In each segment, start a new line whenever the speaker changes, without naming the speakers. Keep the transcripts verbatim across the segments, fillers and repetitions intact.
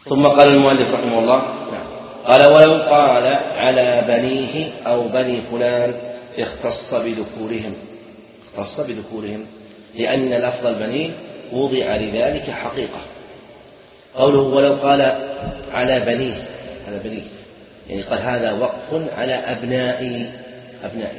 ثم قال المؤلف رحمه الله قال ولو قال على بنيه أو بني فلان اختص بذكورهم اختص بذكورهم لأن لفظ البنين وضع لذلك حقيقة. قوله ولو قال على بنيه على بنيه يعني قال هذا وقف على أبنائي أبنائي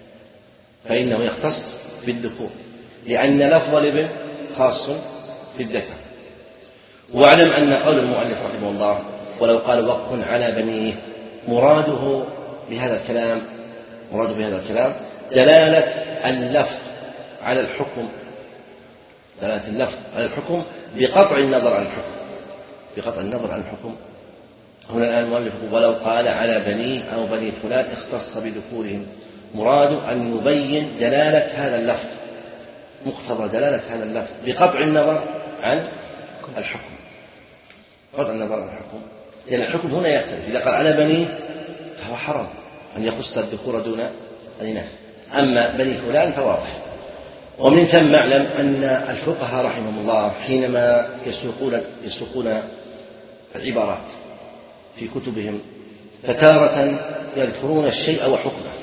فإنه يختص بالذكور لأن لفظ الابن خاص بالذكر. واعلم أن قول المؤلف رحمه الله ولو قال وقف على بنيه مراده بهذا الكلام مراده بهذا الكلام دلالة اللفظ على الحكم دلالة اللفظ على الحكم بقطع النظر عن الحكم بقطع النظر عن الحكم. هنا الآن المؤلف ولو قال على بنيه أو بني فلان اختص بذكورهم مراد أن يبين دلالة هذا اللفظ مقتضى دلالة هذا اللفظ بقطع النظر عن الحكم قطع النظر عن الحكم لأن يعني الحكم هنا يختلف. إذا قال على بنيه فهو حرام أن يخص الذكور دون الإناث أما بني فلان فواضح. ومن ثم اعلم أن الفقهاء رحمهم الله حينما يسوقون يسوقون العبارات في كتبهم فتارة يذكرون الشيء وحكمه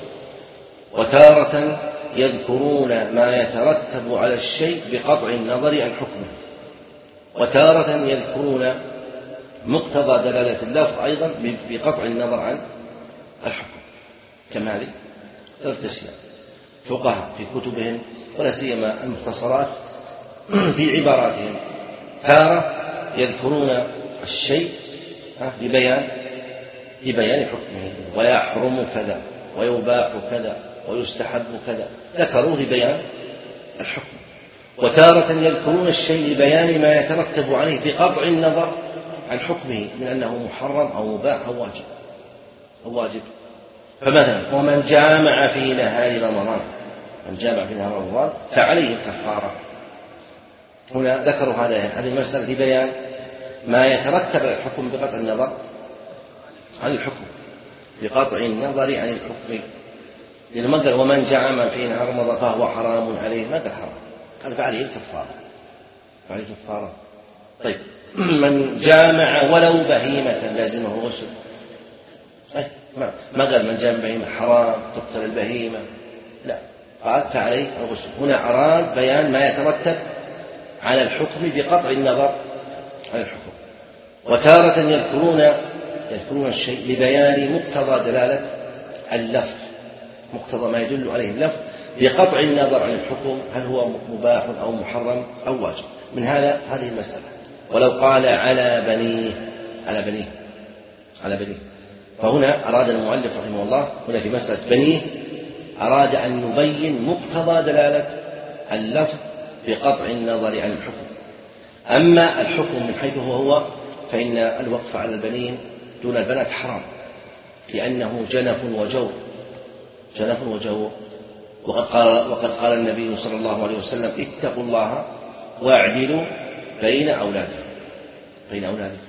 وتارة يذكرون ما يترتب على الشيء بقطع النظر عن حكمه وتارة يذكرون مقتضى دلالة اللفظ أيضا بقطع النظر عن الحكم. كما هذه ترتسل فقهاء في كتبهم ولا سيما المختصرات في عباراتهم تارة يذكرون الشيء لبيان لبيان حكمه ويحرم كذا ويباح كذا ويستحب كذا ذكروا لبيان الحكم وتارة يذكرون الشيء لبيان ما يترتب عليه بقطع النظر عن حكمه من أنه محرم أو مباح أو واجب أو واجب. فمثلا ومن جامع في نهار رمضان من جامع في نهار رمضان فعليه الكفارة. هنا ذكروا هذا هذه المسألة لبيان ما يترتب على الحكم بقطع النظر عن الحكم بقطع النظر عن الحكم. لأنه ما قال ومن جامع في نهار رمضان فهو حرام عليه ما قال حرام قال فعليه الكفارة فعليه الكفارة. طيب من جامع ولو بهيمة لازمه غسل ما قال من جامع بهيمة حرام تقتل البهيمة لا قال فعليه الغسل. هنا أراد بيان ما يترتب على الحكم بقطع النظر عن الحكم. وتارة يذكرون يذكرون الشيء لبيان مقتضى دلالة اللفظ مقتضى ما يدل عليه اللفظ بقطع النظر عن الحكم هل هو مباح أو محرم أو واجب. من هذا هذه المسألة ولو قال على بنيه على بنيه على بنيه فهنا أراد المؤلف رحمه الله هنا في مسألة بنيه أراد أن يبين مقتضى دلالة اللفظ بقطع النظر عن الحكم. أما الحكم من حيث هو هو فإن الوقف على البنين دون البنات حرام لأنه جنف وجور جنف وجور. وقد قال, وقد قال النبي صلى الله عليه وسلم اتقوا الله واعدلوا بين أولادكم بين أولادكم.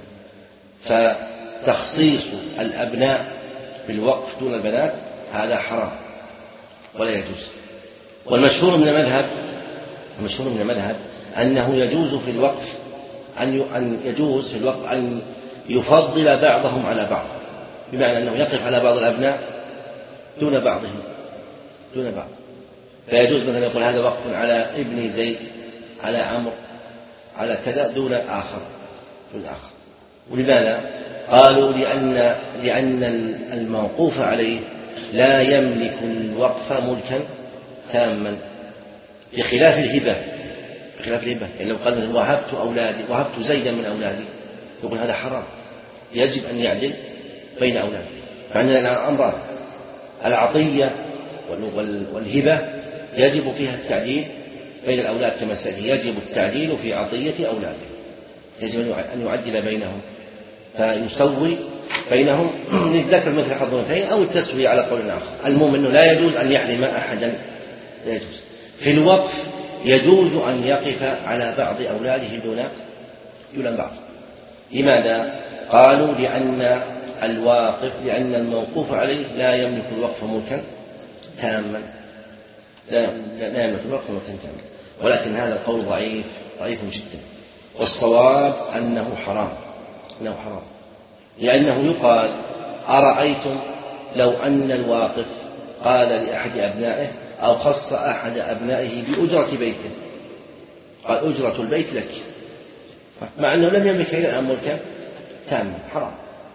فتخصيص الأبناء بالوقف دون البنات هذا حرام ولا يجوز. والمشهور من المذهب المشهور من المذهب أنه يجوز في الوقف أن يجوز في الوقف أن يفضل بعضهم على بعض بمعنى أنه يقف على بعض الأبناء دون بعضهم دون بعض. فيجوز مثلا يقول هذا وقف على ابن زيد على عمرو على كذا دون آخر دون آخر. ولماذا؟ قالوا لأن لأن الموقوف عليه لا يملك الوقف ملكا تاما بخلاف الهبة بخلاف الهبة. يعني لو قال مثلا وهبت أولادي وهبت زيدا من أولادي يقول هذا حرام يجب أن يعدل بين أولادي. مع أن الأمر العطية والهبة يجب فيها التعديل بين الأولاد كما سيأتي يجب التعديل في عطية أولاده يجب أن يعدل بينهم فيسوي بينهم للذكر مثل حظ الأنثيين أو التسوية على قول آخر. المهم أنه لا يجوز أن يحرم أحدا لا يجوز. في الوقف يجوز أن يقف على بعض أولاده دون دون بعض. لماذا؟ قالوا لأن الواقف لأن الموقوف عليه لا يملك الوقف ملكا تاما لا, لا يملك الوقف ملكا تاما. ولكن هذا القول ضعيف ضعيف جدا والصواب أنه حرام إنه حرام، لأنه يقال أرأيتم لو أن الواقف قال لأحد أبنائه أو خص أحد أبنائه بأجرة بيته، قال أجرة البيت لك، مع أنه لم يملك إلى الآن ملكا تاما، حرام.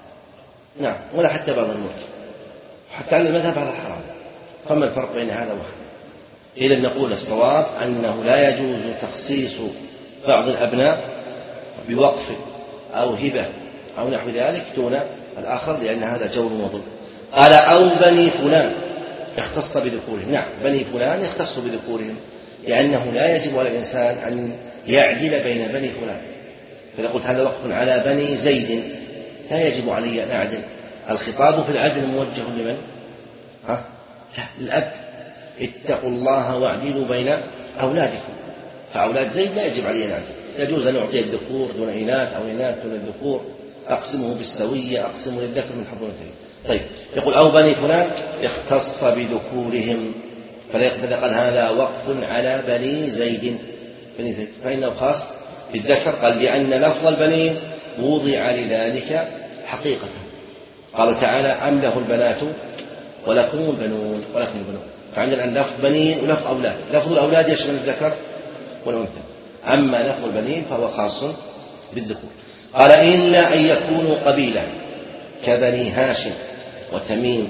نعم، ولا حتى بعض الملك، حتى على المذهب هذا حرام. فما الفرق بين هذا وهذا؟ إذا نقول الصواب أنه لا يجوز تخصيص بعض الأبناء بوقف أو هبة أو نحو ذلك دون الآخر، لأن هذا جور وظلم. قال أو بني فلان اختص بذكورهم. نعم، بني فلان يختص بذكورهم، لأنه لا يجب على الإنسان أن يعدل بين بني فلان. فإذا قلت هذا وقف على بني زيد لا يجب علي أن أعدل. الخطاب في العدل موجه لمن؟ ها؟ الأب، اتقوا الله واعدلوا بين أولادكم. فأولاد زيد لا يجب علي أن أعدل، يجوز أن أعطي الذكور دون إناث أو إناث دون الذكور، أقسمه بالسوية، أقسم للذكر من حظ الأنثيين. طيب، يقول أو بني فلان اختص بذكورهم، فلا قال هذا وقف على بني زيد بني زيد فإنه خاص بالذكر. قال لأن لفظ البنين وضع لذلك حقيقة. قال تعالى أم له البنات ولكم البنون ولكم البنون. فعندنا الآن لفظ بنين ولفظ أولاد. لفظ الأولاد يشمل الذكر والأنثى، أما لفظ البنين فهو خاص بالذكور. قال إلا أن يكونوا قبيلة كبني هاشم وتميم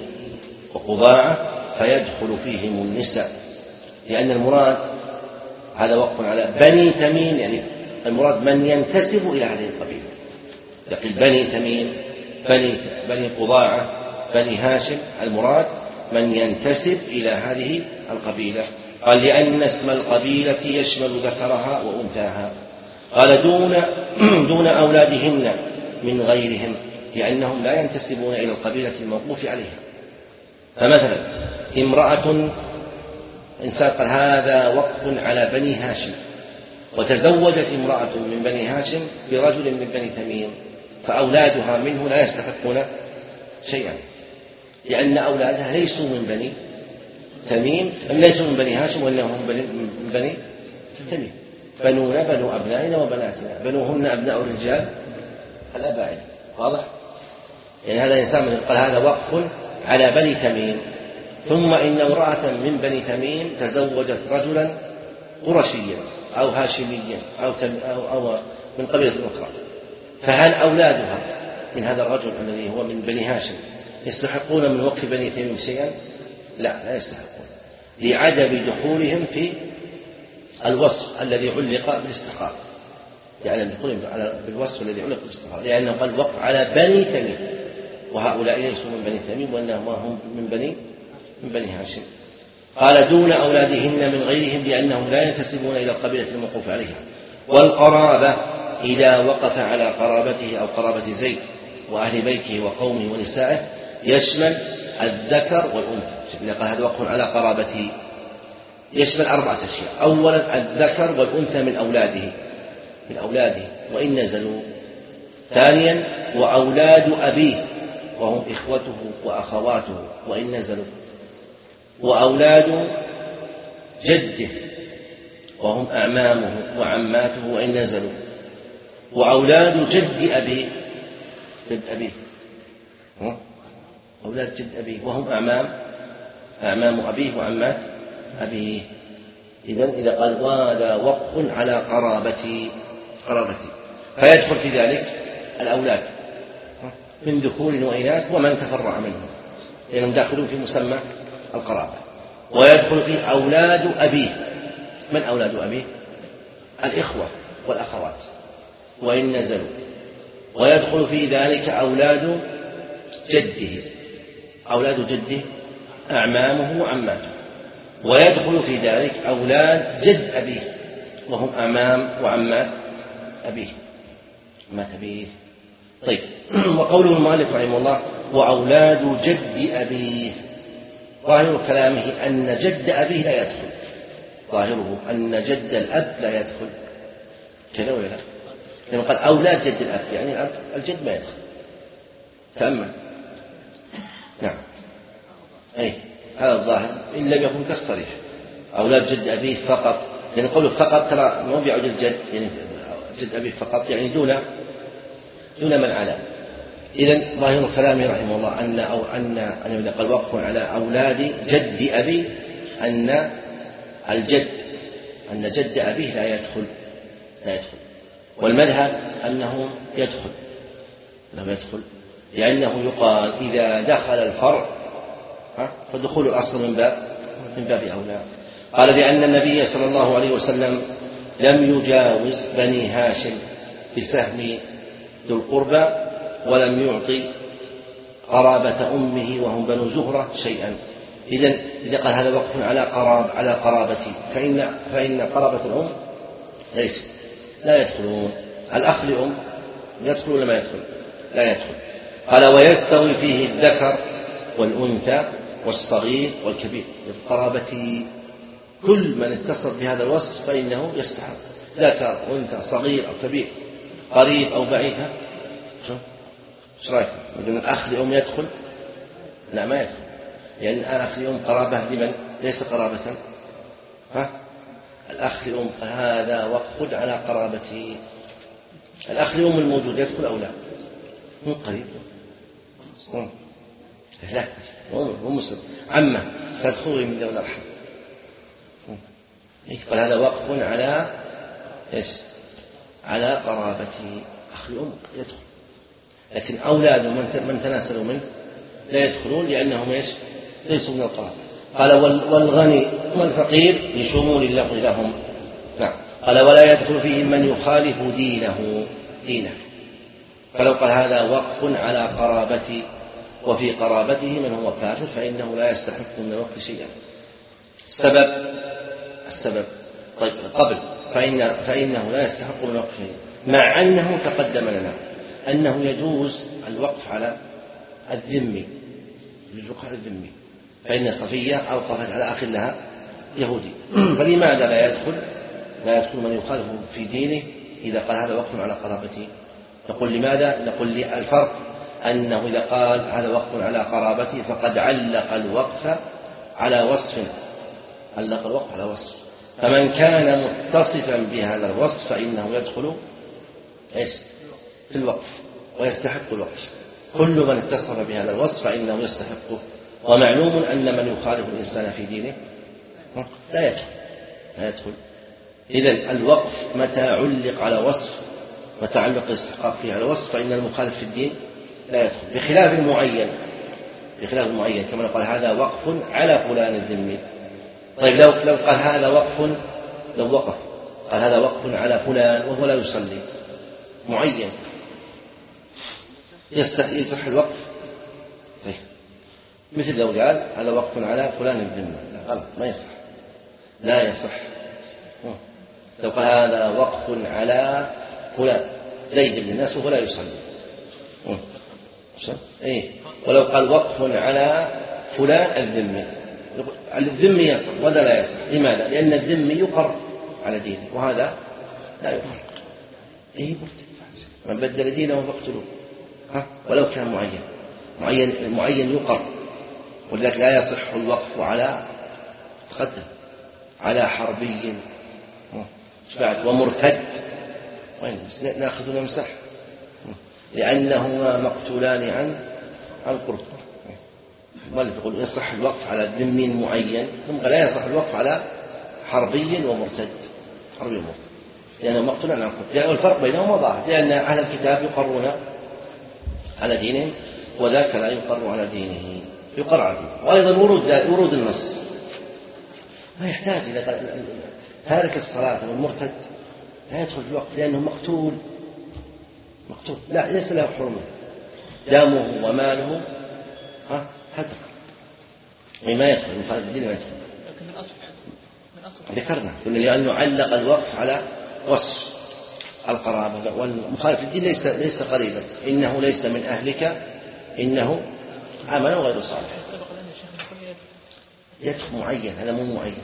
وقضاعة فيدخل فيهم النساء، لأن المراد هذا وقف على بني تميم، يعني المراد من ينتسب إلى هذه القبيلة. يقول بني تميم، بني, بني قضاعة، بني هاشم، المراد من ينتسب إلى هذه القبيلة. قال لأن اسم القبيلة يشمل ذكرها وأنثاها. قال دون, دون أولادهن من غيرهم، لأنهم لا ينتسبون إلى القبيلة الموقوف عليها. فمثلا امرأة إنسان قال هذا وقف على بني هاشم، وتزوجت امرأة من بني هاشم برجل من بني تميم، فأولادها منه لا يستحقون شيئا، لأن أولادها ليسوا من بني تميم، ليسوا من بني هاشم، وإنهم من بني تميم. بنونا بنو أبنائنا وبناتنا، بنوهن أبناء الرجال الأبائل. واضح؟ يعني هذا الإنسان من قال هذا وقف على بني تميم، ثم إن امرأة من بني تميم تزوجت رجلا قرشيا أو هاشميا أو, أو, أو من قبيلة أخرى، فهل أولادها من هذا الرجل الذي هو من بني هاشم يستحقون من وقف بني تميم شيئا؟ لا، لا يستحقون، لعدم دخولهم في الوصف الذي علق بالاستحقاق، يعني دخولهم بالوصف الذي علق بالاستحقاق، لأنه قال وقف على بني تميم، وهؤلاء ليسوا من بني تميم وإنما هم من بني من بني هاشم. قال دون أولادهن من غيرهم، لأنهم لا ينتسبون إلى القبيلة الموقوف عليها. والقرابة إذا وقف على قرابته أو قرابة زيد وأهل بيته وقومه ونسائه يشمل الذكر والأنثى. إذا قال هذا وقف على قرابته يشمل أربعة أشياء. أولا الذكر والأنثى من أولاده من أولاده وإن نزلوا. ثانيا وأولاد أبيه وهم إخوته وأخواته وإن نزلوا. وأولاد جده وهم أعمامه وعماته وإن نزلوا. وأولاد جد أبيه جد أبيه أولاد جد أبيه وهم أعمام أعمام أبيه وعمات أبيه. إذن إذا قال وهذا وقف على قرابتي قرابتي فيدخل في ذلك الأولاد من ذكور وإناث ومن تفرع منهم، لأنهم داخلون في مسمى القرابة. ويدخل فيه أولاد أبيه. من أولاد أبيه؟ الإخوة والأخوات وإن نزلوا. ويدخل في ذلك أولاد جده أولاد جده أعمامه وعماته. ويدخل في ذلك أولاد جد أبيه وهم أعمام وعمات أبيه عمات أبيه. طيب، وقوله المؤلف رحمه الله وأولاد جد أبيه، ظاهر كلامه أن جد أبيه لا يدخل، ظاهره أن جد الأب لا يدخل، كذا ولا لا؟ لما قال أولاد جد الأب يعني الأب الجد ما يدخل. تأمل. نعم، أي هذا الظاهر إن لم يكن كالصريح أولاد جد أبيه فقط، لأن قوله فقط ترى ما بيعود الجد، يعني جد أبيه فقط يعني دون دون من على. إذن ظاهر كلامه رحمه الله أن أو أن أن إذا قال وقف على أولاد جد أبي أن الجد أن جد أبيه لا يدخل لا يدخل والمذهب أنه يدخل لا يدخل لأنه يقال إذا دخل الفرع فدخول الأصل من باب من باب أولى. قال لأن النبي صلى الله عليه وسلم لم يجاوز بني هاشم بسهم ذو القربى ولم يعطي قرابة أمه وهم بنو زهرة شيئا. إذن إذا قال هذا وقف على قراب على قرابتي فإن فإن قرابة الأم ليس لا يدخلون. الأخ لأم يدخل ولا ما يدخل؟ لا يدخل. قال ويستوي فيه الذكر والأنثى والصغير والكبير بالقرابة. كل من اتصف بهذا الوصف فإنه يستحق ذكر أنثى صغير أو كبير قريب أو بعيد. شو ايش رايكم؟ يقولون الأخ لأم يدخل؟ لا ما يدخل لأن يعني الأخ لأم قرابة لمن ليس قرابة ها الأخ لأم فهذا وقف على قرابته. الأخ لأم الموجود يدخل أو لا؟ مو قريب هم. لا مو مسلم عمه تدخل من ذوي الأرحام. يقول هذا وقف على إيش؟ على قرابته. أخ لأم يدخل لكن أولاد من تناسلوا منه لا يدخلون لأنهم إيش؟ ليسوا من القرابة. قال والغني والفقير لشمول اللفظ لهم. نعم. قال ولا يدخل فيهم من يخالف دينه دينه. فلو قال هذا وقف على قرابتي وفي قرابته من هو كافر فإنه لا يستحق من الوقف شيئا. السبب السبب طيب قبل فإن فإنه لا يستحق من الوقف شيئا مع أنه تقدم لنا أنه يجوز الوقف على الذمي يجوز على الذمي فإن صفية أوقفت على أخ لها يهودي. فلماذا لا يدخل لا يدخل من يخالف في دينه إذا قال هذا وقف على قرابته؟ نقول لماذا؟ نقول الفرق أنه إذا قال هذا وقف على قرابته فقد علق الوقف على وصف علق الوقف على وصف فمن كان متصفا بهذا الوصف فإنه يدخل إيش؟ في الوقف ويستحق الوقف. كل من اتصف بهذا الوصف فإنه يستحقه. ومعلوم أن من يخالف الإنسان في دينه لا يدخل لا يدخل. إذن الوقف متى علق على وصف وتعلق الاستحقاق فيه على وصف فإن المخالف في الدين لا يدخل بخلاف معين بخلاف معين كما قال هذا وقف على فلان الذمي. طيب لو لو قال هذا وقف لو وقف قال هذا وقف على فلان وهو لا يصلي معين يصح الوقف. طيب مثل لو قال هذا وقف على فلان الذمي غلط ما يصح لا يصح. لو قال هذا وقف على فلان زيد بن الناس وهو لا يصلي إيه. ولو قال وقف على فلان الذمي الذمي يصح ولا لا يصح. لماذا؟ لأن الذمي يقر على دينه وهذا لا يقر. إيه من بدل دينه فاقتلوه ها ولو كان معين معين معين يقر. ولذلك لا يصح الوقف على تقدم على حربي ومرتد وين ناخذ نمسح لأنهما مقتولان عن عن قرب. بل يقول يصح الوقف على ذمي معين ثم لا يصح الوقف على حربي ومرتد حربي ومرتد لأنه مقتولان عن قرب. يعني الفرق بينهما ظاهر لأن أهل الكتاب يقرون على دينهم وذاك لا يقر على دينه يقر على دينه. وأيضا ورود ورود النص ما يحتاج إلى تارك الصلاة والمرتد لا يدخل في الوقت لأنه مقتول مقتول لا ليس له حرمة دمه وماله ها هدر ما يدخل مخالف الدين ما يدخل.
لكن من أصل من أصل
ذكرنا قلنا لأنه علق الوقف على وصف القرابة والمخالف الدين ليس ليس قريبا إنه ليس من أهلك إنه عمل غير صالح يدخل معين هذا مو معين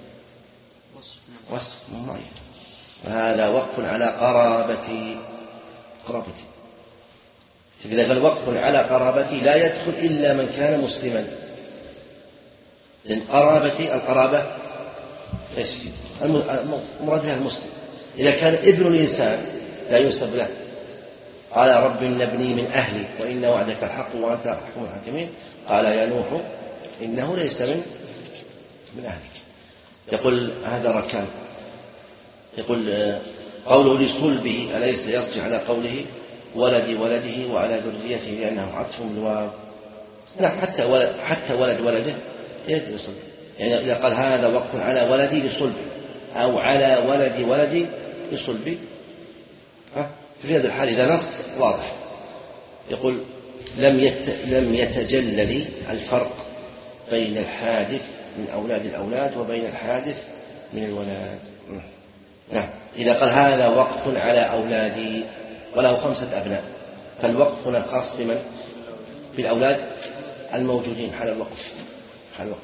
وصف مو معين وهذا وقف على قرابتي قرابتي. إذا قال وقف على قرابتي لا يدخل إلا من كان مسلما لأن قرابتي القرابة إيش المراد بها المسلم. إذا كان ابن الإنسان لا ينسب له قال رب إن ابني من أهلي وإن وعدك الحق وأنت أحكم الحاكمين. قال يا نوح إنه ليس من من أهلك. يقول هذا ركان. يقول قوله لصلبه أليس يرجع على قوله ولد ولده وعلى ذريته لأنه عطف بالواو. نعم حتى ولد حتى ولد ولده يرجع لصلبه. يعني إذا قال هذا وقف على ولدي لصلبي أو على ولد ولدي لصلبي في هذا الحال إذا نص واضح. يقول لم يت... لم يتجلل الفرق بين الحادث من أولاد الأولاد وبين الحادث من الولاد. نعم إذا قال هذا وقف على أولادي وله خمسة أبناء فالوقف هنا خاص بمن؟ بالأولاد الموجودين حال الوقف حال الوقف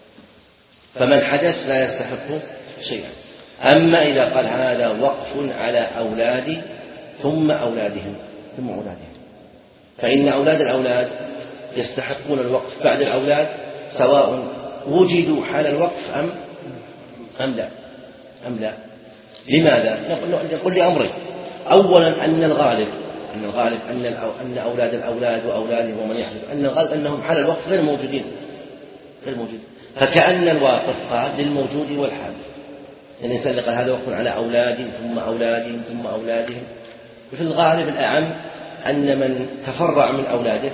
فمن حدث لا يستحق شيئا. أما إذا قال هذا وقف على أولادي ثم أولادهم ثم أولادهم فإن أولاد الأولاد يستحقون الوقف بعد الأولاد سواء وجدوا حال الوقف أم أم لا أم لا. لماذا؟ نقول لأمرين. أولا أن الغالب أن الغالب أن أن أولاد الأولاد وأولادهم ومن يحدث أن الغالب أنهم حال الوقف غير موجودين غير موجودين فكأن الواقف قال للموجود والحادث. يعني الإنسان قال هذا وقف على أولادهم ثم أولادهم ثم أولادهم. في الغالب الأعم أن من تفرع من أولاده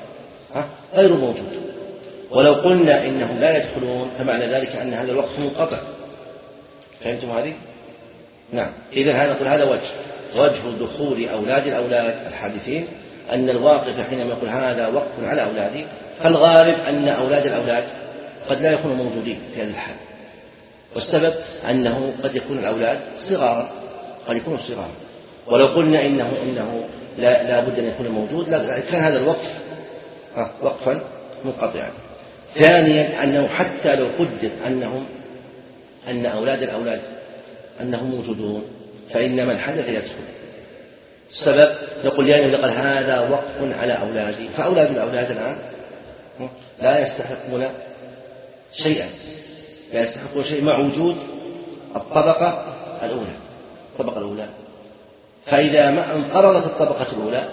غير موجود. ولو قلنا إنهم لا يدخلون فمعنى ذلك أن هذا الوقف منقطع. فهمتم هذه؟ نعم. إذن هذا نقول هذا وجه وجه دخول أولاد الأولاد الحادثين أن الواقف حينما يقول هذا وقف على أولادي فالغالب أن أولاد الأولاد قد لا يكونوا موجودين في هذه الحال. والسبب أنه قد يكون الأولاد صغارا قد يكونوا صغارا. ولو قلنا إنه إنه لا, لا بد أن يكون موجود لا كان هذا الوقف وقفا منقطعا. ثانيا أنه حتى لو قدر أنهم أن أولاد الأولاد أنهم موجودون فإن من حدث يدخل. السبب نقول يعني قال هذا وقف على أولادي فأولاد الأولاد الآن لا يستحقون شيئا لا يستحقون شيء مع وجود الطبقة الأولى الطبقة الأولى. فإذا ما انقرضت الطبقة الأولى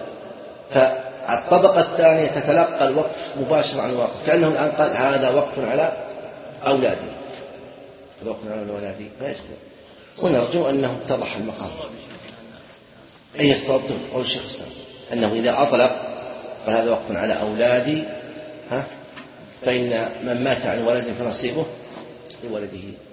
فالطبقة الثانية تتلقى الوقف مباشرة عن الواقف كأنه الآن قال هذا وقف على أولادي وقف على أولادي لا يدخل. ونرجو أنه اتضح المقام. أي الصواب قول الشيخ الإسلام أنه إذا أطلق فهذا وقف على أولادي ها فإن من مات عن ولد فنصيبه لولده.